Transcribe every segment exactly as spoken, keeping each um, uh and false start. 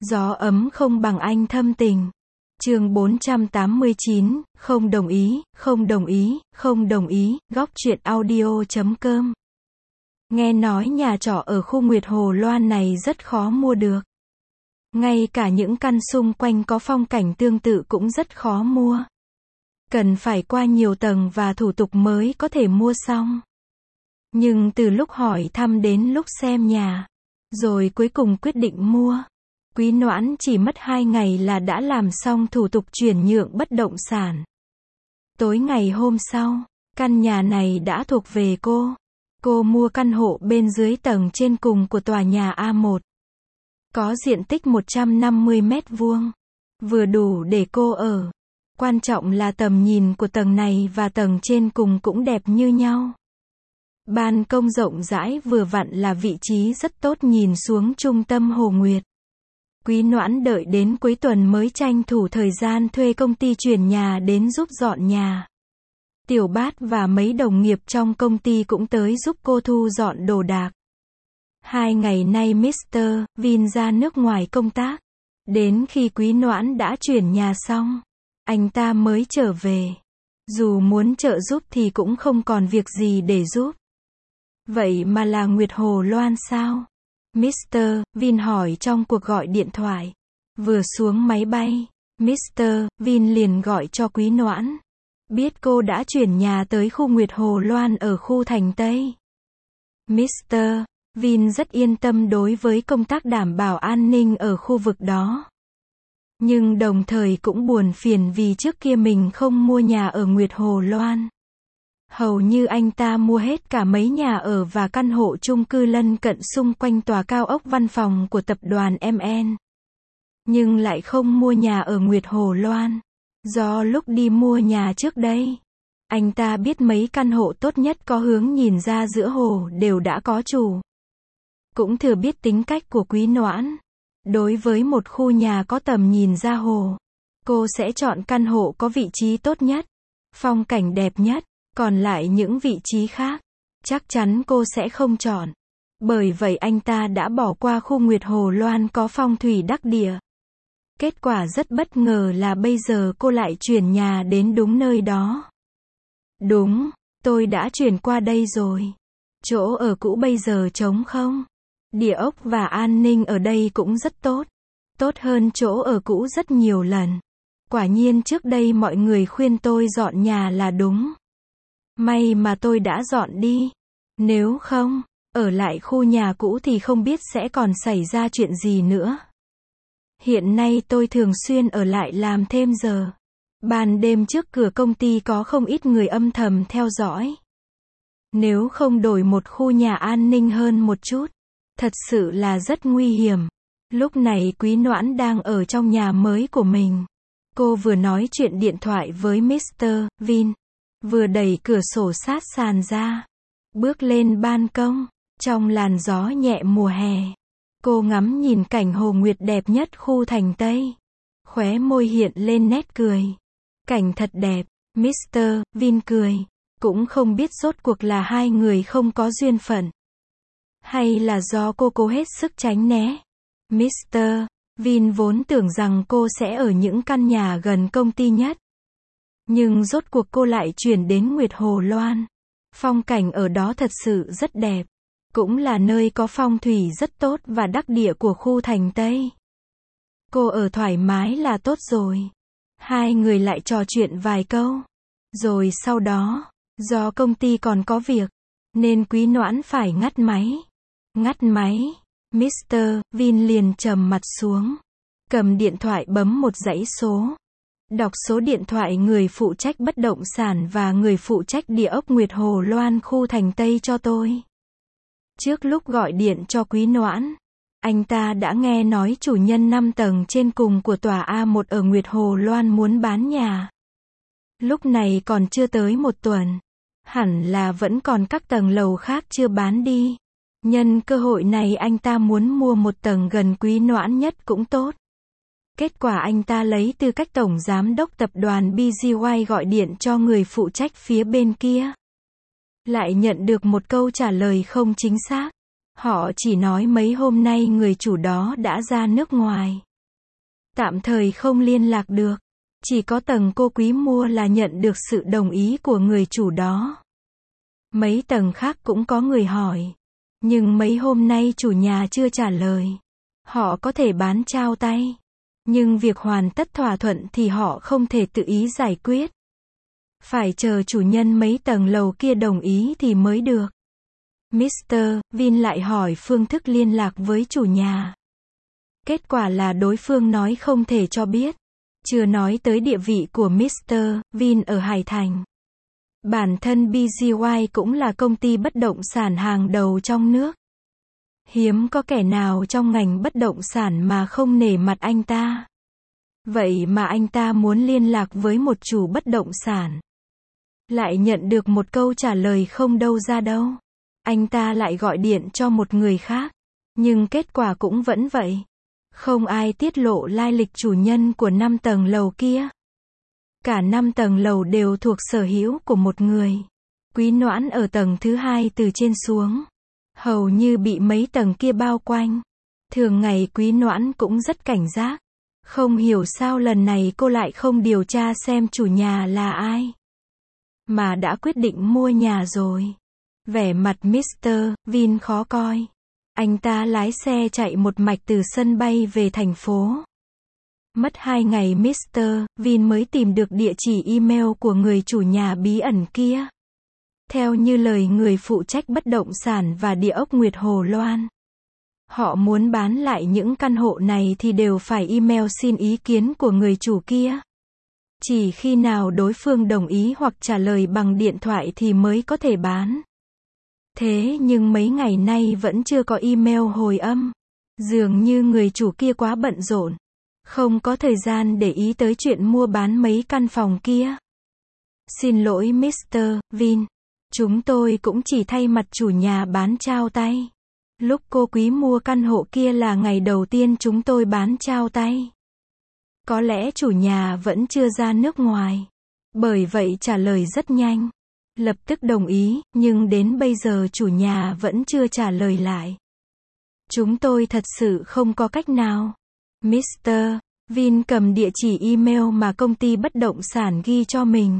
Gió ấm không bằng anh thâm tình. Chương bốn trăm tám mươi chín, không đồng ý, không đồng ý, không đồng ý, góc truyện audio chấm com. Nghe nói nhà trọ ở khu Nguyệt Hồ Loan này rất khó mua được. Ngay cả những căn xung quanh có phong cảnh tương tự cũng rất khó mua. Cần phải qua nhiều tầng và thủ tục mới có thể mua xong. Nhưng từ lúc hỏi thăm đến lúc xem nhà, rồi cuối cùng quyết định mua, Quý Noãn chỉ mất hai ngày là đã làm xong thủ tục chuyển nhượng bất động sản. Tối ngày hôm sau, căn nhà này đã thuộc về cô. Cô mua căn hộ bên dưới tầng trên cùng của tòa nhà A một. Có diện tích một trăm năm mươi mét vuông. Vừa đủ để cô ở. Quan trọng là tầm nhìn của tầng này và tầng trên cùng cũng đẹp như nhau. Ban công rộng rãi vừa vặn là vị trí rất tốt nhìn xuống trung tâm Hồ Nguyệt. Quý Noãn đợi đến cuối tuần mới tranh thủ thời gian thuê công ty chuyển nhà đến giúp dọn nhà. Tiểu Bát và mấy đồng nghiệp trong công ty cũng tới giúp cô thu dọn đồ đạc. Hai ngày nay mít tơ Vin ra nước ngoài công tác. Đến khi Quý Noãn đã chuyển nhà xong, anh ta mới trở về. Dù muốn trợ giúp thì cũng không còn việc gì để giúp. Vậy mà là Nguyệt Hồ Loan sao? mít tơ Vin hỏi trong cuộc gọi điện thoại. Vừa xuống máy bay, mít tơ Vin liền gọi cho Quý Noãn. Biết cô đã chuyển nhà tới khu Nguyệt Hồ Loan ở khu thành Tây. mít tơ Vin rất yên tâm đối với công tác đảm bảo an ninh ở khu vực đó. Nhưng đồng thời cũng buồn phiền vì trước kia mình không mua nhà ở Nguyệt Hồ Loan. Hầu như anh ta mua hết cả mấy nhà ở và căn hộ chung cư lân cận xung quanh tòa cao ốc văn phòng của tập đoàn em en. Nhưng lại không mua nhà ở Nguyệt Hồ Loan. Do lúc đi mua nhà trước đây, anh ta biết mấy căn hộ tốt nhất có hướng nhìn ra giữa hồ đều đã có chủ. Cũng thừa biết tính cách của Quý Noãn. Đối với một khu nhà có tầm nhìn ra hồ, cô sẽ chọn căn hộ có vị trí tốt nhất, phong cảnh đẹp nhất, còn lại những vị trí khác, chắc chắn cô sẽ không chọn. Bởi vậy anh ta đã bỏ qua khu Nguyệt Hồ Loan có phong thủy đắc địa. Kết quả rất bất ngờ là bây giờ cô lại chuyển nhà đến đúng nơi đó. Đúng, tôi đã chuyển qua đây rồi. Chỗ ở cũ bây giờ trống không. Địa ốc và an ninh ở đây cũng rất tốt. Tốt hơn chỗ ở cũ rất nhiều lần. Quả nhiên trước đây mọi người khuyên tôi dọn nhà là đúng. May mà tôi đã dọn đi. Nếu không, ở lại khu nhà cũ thì không biết sẽ còn xảy ra chuyện gì nữa. Hiện nay tôi thường xuyên ở lại làm thêm giờ. Ban đêm trước cửa công ty có không ít người âm thầm theo dõi. Nếu không đổi một khu nhà an ninh hơn một chút, thật sự là rất nguy hiểm. Lúc này Quý Noãn đang ở trong nhà mới của mình. Cô vừa nói chuyện điện thoại với mít tơ Vin, vừa đẩy cửa sổ sát sàn ra, bước lên ban công, trong làn gió nhẹ mùa hè. Cô ngắm nhìn cảnh Hồ Nguyệt đẹp nhất khu thành Tây. Khóe môi hiện lên nét cười. Cảnh thật đẹp, mít tơ Vin cười. Cũng không biết rốt cuộc là hai người không có duyên phận, hay là do cô cố hết sức tránh né. mít tơ Vin vốn tưởng rằng cô sẽ ở những căn nhà gần công ty nhất. Nhưng rốt cuộc cô lại chuyển đến Nguyệt Hồ Loan. Phong cảnh ở đó thật sự rất đẹp. Cũng là nơi có phong thủy rất tốt và đắc địa của khu thành Tây. Cô ở thoải mái là tốt rồi. Hai người lại trò chuyện vài câu. Rồi sau đó, do công ty còn có việc, nên Quý Noãn phải ngắt máy. Ngắt máy, mít tơ Vin liền trầm mặt xuống. Cầm điện thoại bấm một dãy số. Đọc số điện thoại người phụ trách bất động sản và người phụ trách địa ốc Nguyệt Hồ Loan khu thành Tây cho tôi. Trước lúc gọi điện cho Quý Noãn, anh ta đã nghe nói chủ nhân năm tầng trên cùng của tòa A một ở Nguyệt Hồ Loan muốn bán nhà. Lúc này còn chưa tới một tuần. Hẳn là vẫn còn các tầng lầu khác chưa bán đi. Nhân cơ hội này anh ta muốn mua một tầng gần Quý Noãn nhất cũng tốt. Kết quả anh ta lấy tư cách tổng giám đốc tập đoàn bê giê i gọi điện cho người phụ trách phía bên kia. Lại nhận được một câu trả lời không chính xác. Họ chỉ nói mấy hôm nay người chủ đó đã ra nước ngoài. Tạm thời không liên lạc được. Chỉ có tầng cô Quý mua là nhận được sự đồng ý của người chủ đó. Mấy tầng khác cũng có người hỏi. Nhưng mấy hôm nay chủ nhà chưa trả lời. Họ có thể bán trao tay. Nhưng việc hoàn tất thỏa thuận thì họ không thể tự ý giải quyết. Phải chờ chủ nhân mấy tầng lầu kia đồng ý thì mới được. mít tơ Vin lại hỏi phương thức liên lạc với chủ nhà. Kết quả là đối phương nói không thể cho biết. Chưa nói tới địa vị của mít tơ Vin ở Hải Thành. Bản thân bê giê i cũng là công ty bất động sản hàng đầu trong nước. Hiếm có kẻ nào trong ngành bất động sản mà không nể mặt anh ta. Vậy mà anh ta muốn liên lạc với một chủ bất động sản. Lại nhận được một câu trả lời không đâu ra đâu. Anh ta lại gọi điện cho một người khác. Nhưng kết quả cũng vẫn vậy. Không ai tiết lộ lai lịch chủ nhân của năm tầng lầu kia. Cả năm tầng lầu đều thuộc sở hữu của một người. Quý Noãn ở tầng thứ hai từ trên xuống. Hầu như bị mấy tầng kia bao quanh. Thường ngày Quý Noãn cũng rất cảnh giác. Không hiểu sao lần này cô lại không điều tra xem chủ nhà là ai. Mà đã quyết định mua nhà rồi. Vẻ mặt mít tơ Vin khó coi. Anh ta lái xe chạy một mạch từ sân bay về thành phố. Mất hai ngày mít tơ Vin mới tìm được địa chỉ email của người chủ nhà bí ẩn kia. Theo như lời người phụ trách bất động sản và địa ốc Nguyệt Hồ Loan. Họ muốn bán lại những căn hộ này thì đều phải email xin ý kiến của người chủ kia. Chỉ khi nào đối phương đồng ý hoặc trả lời bằng điện thoại thì mới có thể bán. Thế nhưng mấy ngày nay vẫn chưa có email hồi âm. Dường như người chủ kia quá bận rộn. Không có thời gian để ý tới chuyện mua bán mấy căn phòng kia. Xin lỗi mít tơ Vin. Chúng tôi cũng chỉ thay mặt chủ nhà bán trao tay. Lúc cô Quý mua căn hộ kia là ngày đầu tiên chúng tôi bán trao tay. Có lẽ chủ nhà vẫn chưa ra nước ngoài. Bởi vậy trả lời rất nhanh. Lập tức đồng ý, nhưng đến bây giờ chủ nhà vẫn chưa trả lời lại. Chúng tôi thật sự không có cách nào. mít tơ Vin cầm địa chỉ email mà công ty bất động sản ghi cho mình.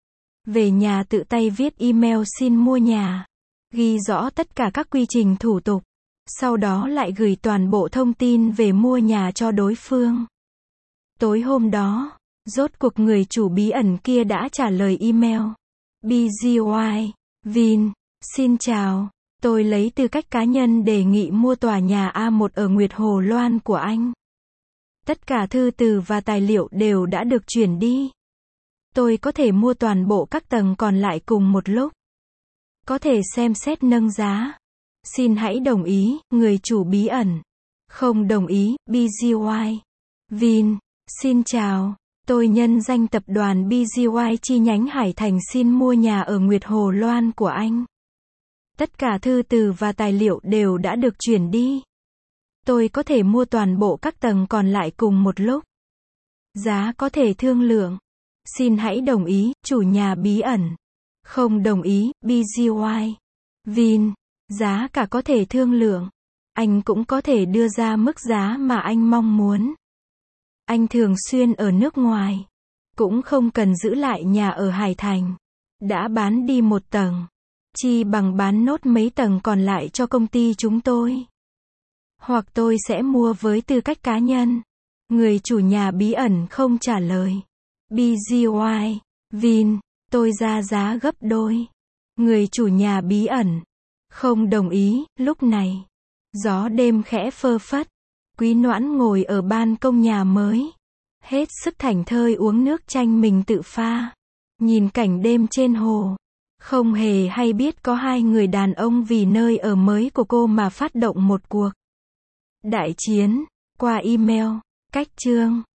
Về nhà tự tay viết email xin mua nhà. Ghi rõ tất cả các quy trình thủ tục. Sau đó lại gửi toàn bộ thông tin về mua nhà cho đối phương. Tối hôm đó, rốt cuộc người chủ bí ẩn kia đã trả lời email. bê giê i, Vin, xin chào. Tôi lấy tư cách cá nhân đề nghị mua tòa nhà A một ở Nguyệt Hồ Loan của anh. Tất cả thư từ và tài liệu đều đã được chuyển đi. Tôi có thể mua toàn bộ các tầng còn lại cùng một lúc. Có thể xem xét nâng giá. Xin hãy đồng ý, người chủ bí ẩn. Không đồng ý, bê giê i. Vin, xin chào. Tôi nhân danh tập đoàn bê giê i chi nhánh Hải Thành xin mua nhà ở Nguyệt Hồ Loan của anh. Tất cả thư từ và tài liệu đều đã được chuyển đi. Tôi có thể mua toàn bộ các tầng còn lại cùng một lúc. Giá có thể thương lượng. Xin hãy đồng ý, chủ nhà bí ẩn. Không đồng ý, bê giê i. Vin, giá cả có thể thương lượng. Anh cũng có thể đưa ra mức giá mà anh mong muốn. Anh thường xuyên ở nước ngoài. Cũng không cần giữ lại nhà ở Hải Thành. Đã bán đi một tầng. Chi bằng bán nốt mấy tầng còn lại cho công ty chúng tôi. Hoặc tôi sẽ mua với tư cách cá nhân. Người chủ nhà bí ẩn không trả lời. bê giê i. Vin, tôi ra giá gấp đôi. Người chủ nhà bí ẩn. Không đồng ý, lúc này. Gió đêm khẽ phơ phất. Quý Noãn ngồi ở ban công nhà mới. Hết sức thảnh thơi uống nước chanh mình tự pha. Nhìn cảnh đêm trên hồ. Không hề hay biết có hai người đàn ông vì nơi ở mới của cô mà phát động một cuộc đại chiến. Qua email. Cách chương.